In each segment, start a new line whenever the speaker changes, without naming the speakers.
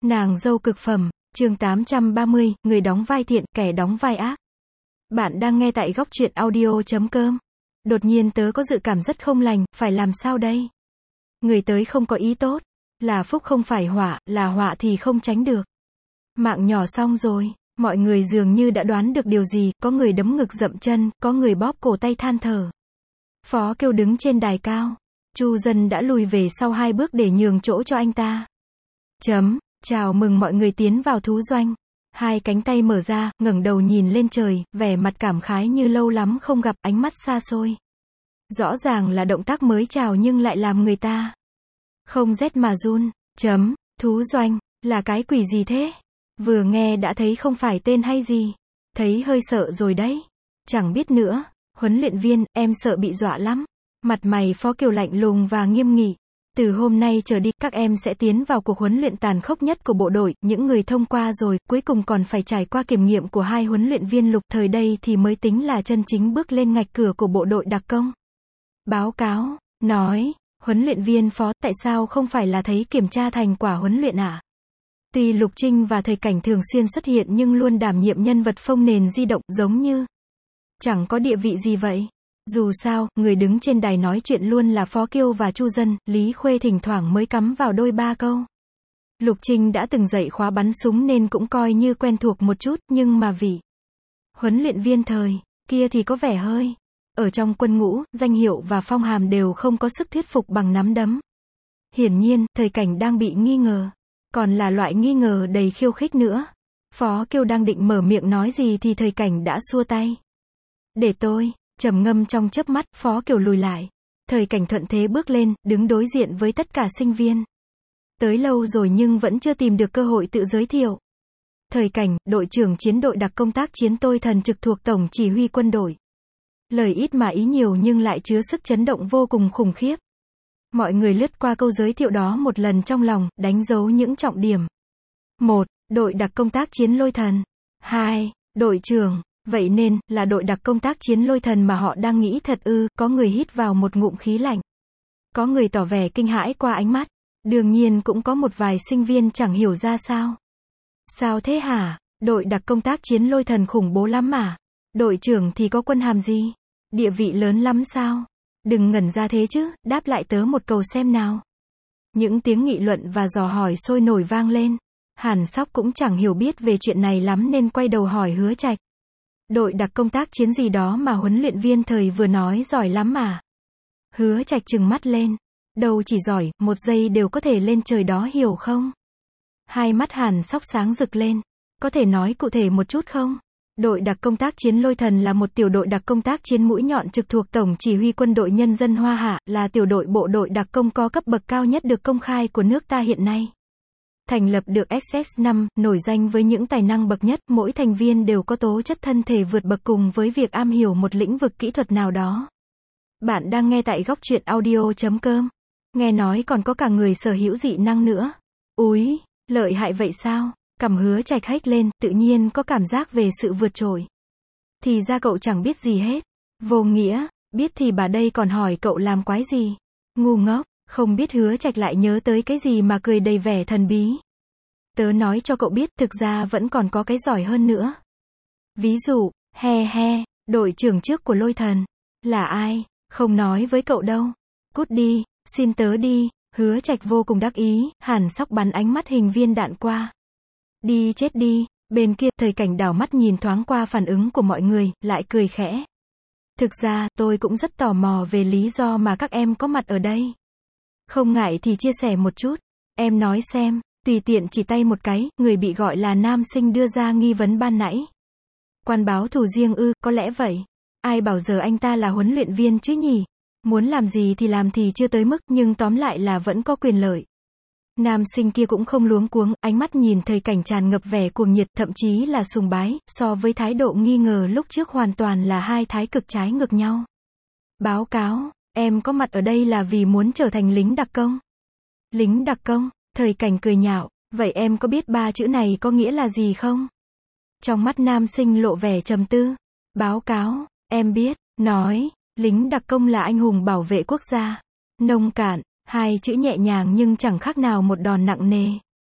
Nàng dâu cực phẩm, chương 830, người đóng vai thiện, kẻ đóng vai ác. Bạn đang nghe tại góc truyện audio.com. Đột nhiên tớ có dự cảm rất không lành, phải làm sao đây? Người tới không có ý tốt, là phúc không phải họa, là họa thì không tránh được. Mạng nhỏ xong rồi, mọi người dường như đã đoán được điều gì, có người đấm ngực dậm chân, có người bóp cổ tay than thở. Phó Kiêu đứng trên đài cao, Chu Dân đã lùi về sau 2 bước để nhường chỗ cho anh ta. Chào mừng mọi người tiến vào thú doanh. 2 cánh tay mở ra, ngẩng đầu nhìn lên trời, vẻ mặt cảm khái như lâu lắm không gặp, ánh mắt xa xôi. Rõ ràng là động tác mới chào nhưng lại làm người ta không rét mà run. Thú doanh, là cái quỷ gì thế? Vừa nghe đã thấy không phải tên hay gì. Thấy hơi sợ rồi đấy. Chẳng biết nữa, huấn luyện viên, em sợ bị dọa lắm. Mặt mày Phó Kiều lạnh lùng và nghiêm nghị. Từ hôm nay trở đi, các em sẽ tiến vào cuộc huấn luyện tàn khốc nhất của bộ đội, những người thông qua rồi, cuối cùng còn phải trải qua kiểm nghiệm của 2 huấn luyện viên lục thời đây thì mới tính là chân chính bước lên ngạch cửa của bộ đội đặc công. Báo cáo, nói, huấn luyện viên Phó, tại sao không phải là thấy kiểm tra thành quả huấn luyện à? Tuy Lục Trinh và Thời Cảnh thường xuyên xuất hiện nhưng luôn đảm nhiệm nhân vật phông nền di động, giống như chẳng có địa vị gì vậy. Dù sao, người đứng trên đài nói chuyện luôn là Phó Kiêu và Chu Dân, Lý Khuê thỉnh thoảng mới cắm vào đôi 3 câu. Lục Trinh đã từng dạy khóa bắn súng nên cũng coi như quen thuộc một chút, nhưng mà vị huấn luyện viên thời kia thì có vẻ hơi. Ở trong quân ngũ, danh hiệu và phong hàm đều không có sức thuyết phục bằng nắm đấm. Hiển nhiên, Thời Cảnh đang bị nghi ngờ. Còn là loại nghi ngờ đầy khiêu khích nữa. Phó Kiêu đang định mở miệng nói gì thì Thời Cảnh đã xua tay. Để tôi. Trầm ngâm trong chớp mắt, Phó Kiều lùi lại. Thời Cảnh thuận thế bước lên, đứng đối diện với tất cả sinh viên. Tới lâu rồi nhưng vẫn chưa tìm được cơ hội tự giới thiệu. Thời Cảnh, đội trưởng chiến đội đặc công tác chiến tôi thần trực thuộc Tổng Chỉ huy quân đội. Lời ít mà ý nhiều nhưng lại chứa sức chấn động vô cùng khủng khiếp. Mọi người lướt qua câu giới thiệu đó một lần trong lòng, đánh dấu những trọng điểm. 1. Đội đặc công tác chiến lôi thần. 2. Đội trưởng. Vậy nên, là đội đặc công tác chiến lôi thần mà họ đang nghĩ thật ư? Có người hít vào một ngụm khí lạnh. Có người tỏ vẻ kinh hãi qua ánh mắt. Đương nhiên cũng có một vài sinh viên chẳng hiểu ra sao. Sao thế hả? Đội đặc công tác chiến lôi thần khủng bố lắm mà. Đội trưởng thì có quân hàm gì? Địa vị lớn lắm sao? Đừng ngẩn ra thế chứ, đáp lại tớ một câu xem nào. Những tiếng nghị luận và dò hỏi sôi nổi vang lên. Hàn Sóc cũng chẳng hiểu biết về chuyện này lắm nên quay đầu hỏi Hứa Trạch. Đội đặc công tác chiến gì đó mà huấn luyện viên Thời vừa nói giỏi lắm mà. Hứa Trạch trừng mắt lên. Đâu chỉ giỏi, 1 giây đều có thể lên trời đó hiểu không? 2 mắt Hàn Sóc sáng rực lên. Có thể nói cụ thể một chút không? Đội đặc công tác chiến lôi thần là một tiểu đội đặc công tác chiến mũi nhọn trực thuộc Tổng Chỉ huy Quân đội Nhân dân Hoa Hạ, là tiểu đội bộ đội đặc công có cấp bậc cao nhất được công khai của nước ta hiện nay. Thành lập được SS5, nổi danh với những tài năng bậc nhất, mỗi thành viên đều có tố chất thân thể vượt bậc cùng với việc am hiểu một lĩnh vực kỹ thuật nào đó. Bạn đang nghe tại góc truyện audio.com. Nghe nói còn có cả người sở hữu dị năng nữa. Úi, lợi hại vậy sao? Cằm Hứa Trạch hếch lên, tự nhiên có cảm giác về sự vượt trội. Thì ra cậu chẳng biết gì hết. Vô nghĩa, biết thì bà đây còn hỏi cậu làm quái gì? Ngu ngốc. Không biết Hứa Trạch lại nhớ tới cái gì mà cười đầy vẻ thần bí. Tớ nói cho cậu biết, thực ra vẫn còn có cái giỏi hơn nữa. Ví dụ, đội trưởng trước của lôi thần. Là ai? Không nói với cậu đâu. Cút đi, xin tớ đi. Hứa Trạch vô cùng đắc ý, Hàn Sóc bắn ánh mắt hình viên đạn qua. Đi chết đi. Bên kia, Thời Cảnh đảo mắt nhìn thoáng qua phản ứng của mọi người, lại cười khẽ. Thực ra, tôi cũng rất tò mò về lý do mà các em có mặt ở đây. Không ngại thì chia sẻ một chút. Em nói xem, tùy tiện chỉ tay một cái, người bị gọi là nam sinh đưa ra nghi vấn ban nãy. Quan báo thù riêng ư, có lẽ vậy. Ai bảo giờ anh ta là huấn luyện viên chứ nhỉ? Muốn làm gì thì làm thì chưa tới mức, nhưng tóm lại là vẫn có quyền lợi. Nam sinh kia cũng không luống cuống, ánh mắt nhìn Thời Cảnh tràn ngập vẻ cuồng nhiệt, thậm chí là sùng bái, so với thái độ nghi ngờ lúc trước hoàn toàn là 2 thái cực trái ngược nhau. Báo cáo. Em có mặt ở đây là vì muốn trở thành lính đặc công. Lính đặc công? Thời Cảnh cười nhạo. Vậy em có biết 3 chữ này có nghĩa là gì không? Trong mắt nam sinh lộ vẻ trầm tư. Báo cáo, em biết. Nói, lính đặc công là anh hùng bảo vệ quốc gia. Nông cạn, 2 chữ nhẹ nhàng nhưng chẳng khác nào một đòn nặng nề.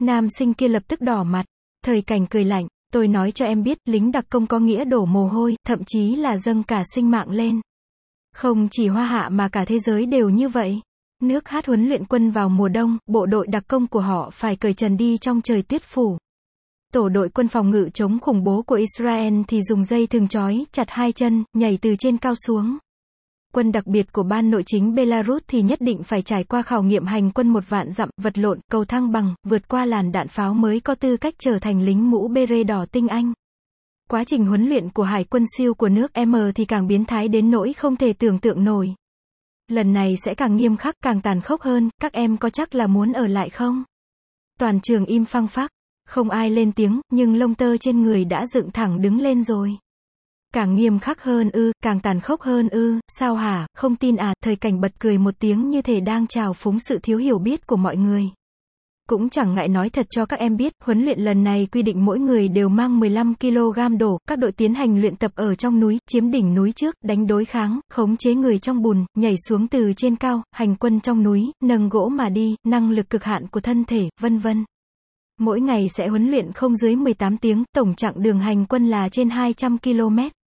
Nam sinh kia lập tức đỏ mặt. Thời Cảnh cười lạnh, tôi nói cho em biết, lính đặc công có nghĩa đổ mồ hôi, thậm chí là dâng cả sinh mạng lên. Không chỉ Hoa Hạ mà cả thế giới đều như vậy. Nước Hát huấn luyện quân vào mùa đông, bộ đội đặc công của họ phải cởi trần đi trong trời tuyết phủ. Tổ đội quân phòng ngự chống khủng bố của Israel thì dùng dây thừng trói chặt hai chân, nhảy từ trên cao xuống. Quân đặc biệt của ban nội chính Belarus thì nhất định phải trải qua khảo nghiệm hành quân 1 vạn dặm, vật lộn, cầu thang bằng, vượt qua làn đạn pháo mới có tư cách trở thành lính mũ beret đỏ tinh anh. Quá trình huấn luyện của hải quân SEAL của nước M thì càng biến thái đến nỗi không thể tưởng tượng nổi. Lần này sẽ càng nghiêm khắc, càng tàn khốc hơn, các em có chắc là muốn ở lại không? Toàn trường im phăng phắc, không ai lên tiếng, nhưng lông tơ trên người đã dựng thẳng đứng lên rồi. Càng nghiêm khắc hơn ư, càng tàn khốc hơn ư, sao hả, không tin à? Thời Cảnh bật cười một tiếng như thể đang trào phúng sự thiếu hiểu biết của mọi người. Cũng chẳng ngại nói thật cho các em biết, huấn luyện lần này quy định mỗi người đều mang 15 kg đồ, các đội tiến hành luyện tập ở trong núi, chiếm đỉnh núi trước, đánh đối kháng, khống chế người trong bùn, nhảy xuống từ trên cao, hành quân trong núi, nâng gỗ mà đi, năng lực cực hạn của thân thể, vân vân. Mỗi ngày sẽ huấn luyện không dưới 18 tiếng, tổng chặng đường hành quân là trên 200 km.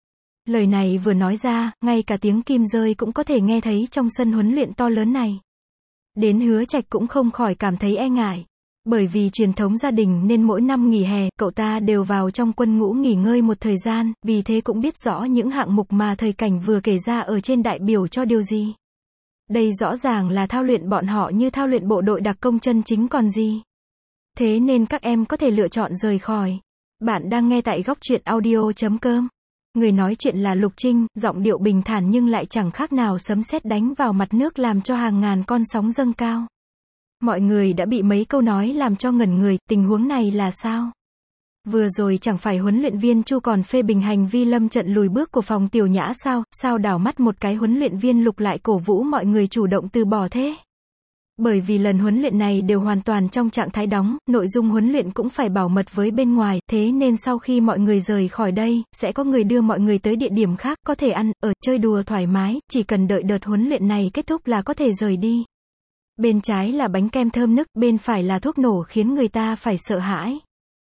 Lời này vừa nói ra, ngay cả tiếng kim rơi cũng có thể nghe thấy trong sân huấn luyện to lớn này. Đến Hứa Trạch cũng không khỏi cảm thấy e ngại. Bởi vì truyền thống gia đình nên mỗi năm nghỉ hè, cậu ta đều vào trong quân ngũ nghỉ ngơi một thời gian, vì thế cũng biết rõ những hạng mục mà Thời Cảnh vừa kể ra ở trên đại biểu cho điều gì. Đây rõ ràng là thao luyện bọn họ như thao luyện bộ đội đặc công chân chính còn gì. Thế nên các em có thể lựa chọn rời khỏi. Bạn đang nghe tại Góc Truyện Audio.com. Người nói chuyện là Lục Trinh, giọng điệu bình thản nhưng lại chẳng khác nào sấm sét đánh vào mặt nước làm cho hàng ngàn con sóng dâng cao. Mọi người đã bị mấy câu nói làm cho ngẩn người, tình huống này là sao? Vừa rồi chẳng phải huấn luyện viên Chu còn phê bình hành vi lâm trận lùi bước của phòng Tiểu Nhã sao? Sao đảo mắt một cái huấn luyện viên Lục lại cổ vũ mọi người chủ động từ bỏ thế? Bởi vì lần huấn luyện này đều hoàn toàn trong trạng thái đóng, nội dung huấn luyện cũng phải bảo mật với bên ngoài, thế nên sau khi mọi người rời khỏi đây, sẽ có người đưa mọi người tới địa điểm khác, có thể ăn, ở, chơi đùa thoải mái, chỉ cần đợi đợt huấn luyện này kết thúc là có thể rời đi. Bên trái là bánh kem thơm nức, bên phải là thuốc nổ khiến người ta phải sợ hãi.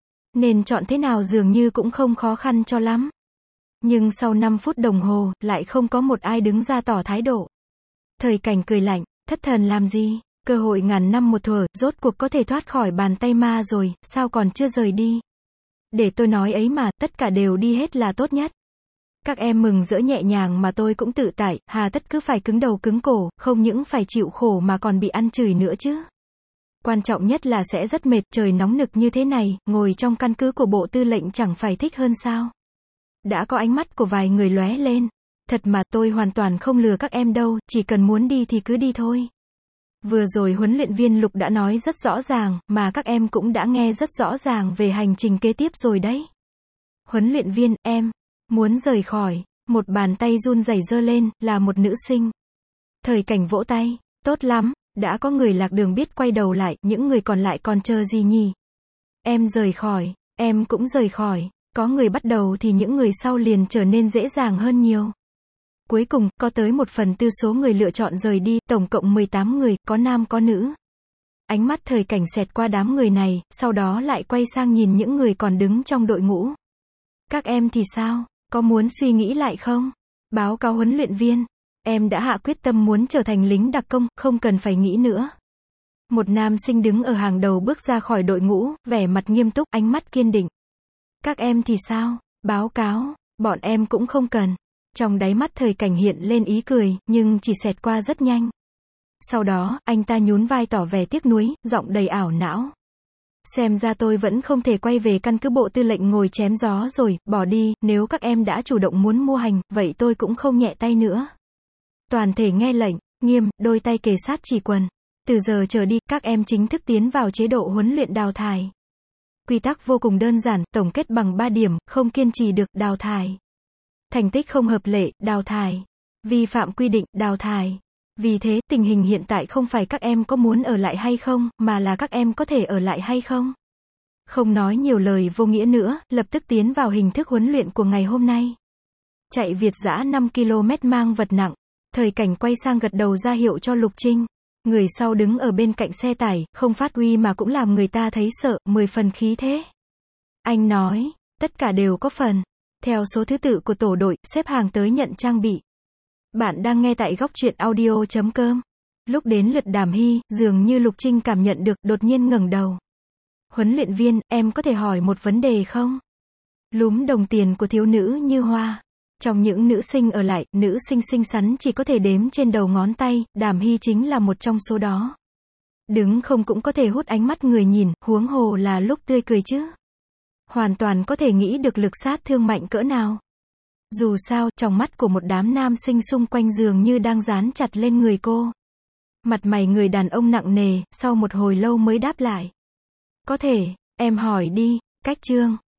Nên chọn thế nào dường như cũng không khó khăn cho lắm. Nhưng sau 5 phút đồng hồ, lại không có một ai đứng ra tỏ thái độ. Thời Cảnh cười lạnh, thất thần làm gì? Cơ hội ngàn năm một thuở, rốt cuộc có thể thoát khỏi bàn tay ma rồi, sao còn chưa rời đi? Để tôi nói ấy mà, tất cả đều đi hết là tốt nhất. Các em mừng rỡ nhẹ nhàng mà tôi cũng tự tại, hà tất cứ phải cứng đầu cứng cổ, không những phải chịu khổ mà còn bị ăn chửi nữa chứ. Quan trọng nhất là sẽ rất mệt, trời nóng nực như thế này, ngồi trong căn cứ của bộ tư lệnh chẳng phải thích hơn sao? Đã có ánh mắt của vài người lóe lên. Thật mà, tôi hoàn toàn không lừa các em đâu, chỉ cần muốn đi thì cứ đi thôi. Vừa rồi huấn luyện viên Lục đã nói rất rõ ràng, mà các em cũng đã nghe rất rõ ràng về hành trình kế tiếp rồi đấy. Huấn luyện viên, em muốn rời khỏi. Một bàn tay run rẩy giơ lên, là một nữ sinh. Thời Cảnh vỗ tay, tốt lắm, đã có người lạc đường biết quay đầu lại, những người còn lại còn chờ gì nhỉ? Em rời khỏi, em cũng rời khỏi, có người bắt đầu thì những người sau liền trở nên dễ dàng hơn nhiều. Cuối cùng, có tới 1/4 số người lựa chọn rời đi, tổng cộng 18 người, có nam có nữ. Ánh mắt Thời Cảnh xẹt qua đám người này, sau đó lại quay sang nhìn những người còn đứng trong đội ngũ. Các em thì sao? Có muốn suy nghĩ lại không? Báo cáo huấn luyện viên. Em đã hạ quyết tâm muốn trở thành lính đặc công, không cần phải nghĩ nữa. Một nam sinh đứng ở hàng đầu bước ra khỏi đội ngũ, vẻ mặt nghiêm túc, ánh mắt kiên định. Các em thì sao? Báo cáo, bọn em cũng không cần. Trong đáy mắt Thời Cảnh hiện lên ý cười, nhưng chỉ xẹt qua rất nhanh. Sau đó, anh ta nhún vai tỏ vẻ tiếc nuối, giọng đầy ảo não. Xem ra tôi vẫn không thể quay về căn cứ bộ tư lệnh ngồi chém gió rồi, bỏ đi, nếu các em đã chủ động muốn mua hành, vậy tôi cũng không nhẹ tay nữa. Toàn thể nghe lệnh, nghiêm, đôi tay kề sát chỉ quần. Từ giờ trở đi, các em chính thức tiến vào chế độ huấn luyện đào thải. Quy tắc vô cùng đơn giản, tổng kết bằng 3 điểm, không kiên trì được, đào thải. Thành tích không hợp lệ, đào thải. Vi phạm quy định, đào thải. Vì thế, tình hình hiện tại không phải các em có muốn ở lại hay không, mà là các em có thể ở lại hay không. Không nói nhiều lời vô nghĩa nữa, lập tức tiến vào hình thức huấn luyện của ngày hôm nay. Chạy việt dã 5 km mang vật nặng. Thời Cảnh quay sang gật đầu ra hiệu cho Lục Trinh. Người sau đứng ở bên cạnh xe tải, không phát uy mà cũng làm người ta thấy sợ, 10 phần khí thế. Anh nói, tất cả đều có phần. Theo số thứ tự của tổ đội, xếp hàng tới nhận trang bị. Bạn đang nghe tại góc truyện audio.com. Lúc đến lượt Đàm Hy, dường như Lục Trinh cảm nhận được, đột nhiên ngẩng đầu. Huấn luyện viên, em có thể hỏi một vấn đề không? Lúm đồng tiền của thiếu nữ Như Hoa. Trong những nữ sinh ở lại, nữ sinh xinh xắn chỉ có thể đếm trên đầu ngón tay, Đàm Hy chính là một trong số đó. Đứng không cũng có thể hút ánh mắt người nhìn, huống hồ là lúc tươi cười chứ. Hoàn toàn có thể nghĩ được lực sát thương mạnh cỡ nào. Dù sao, trong mắt của một đám nam sinh xung quanh dường như đang dán chặt lên người cô. Mặt mày người đàn ông nặng nề, sau một hồi lâu mới đáp lại. Có thể, em hỏi đi, cách chương.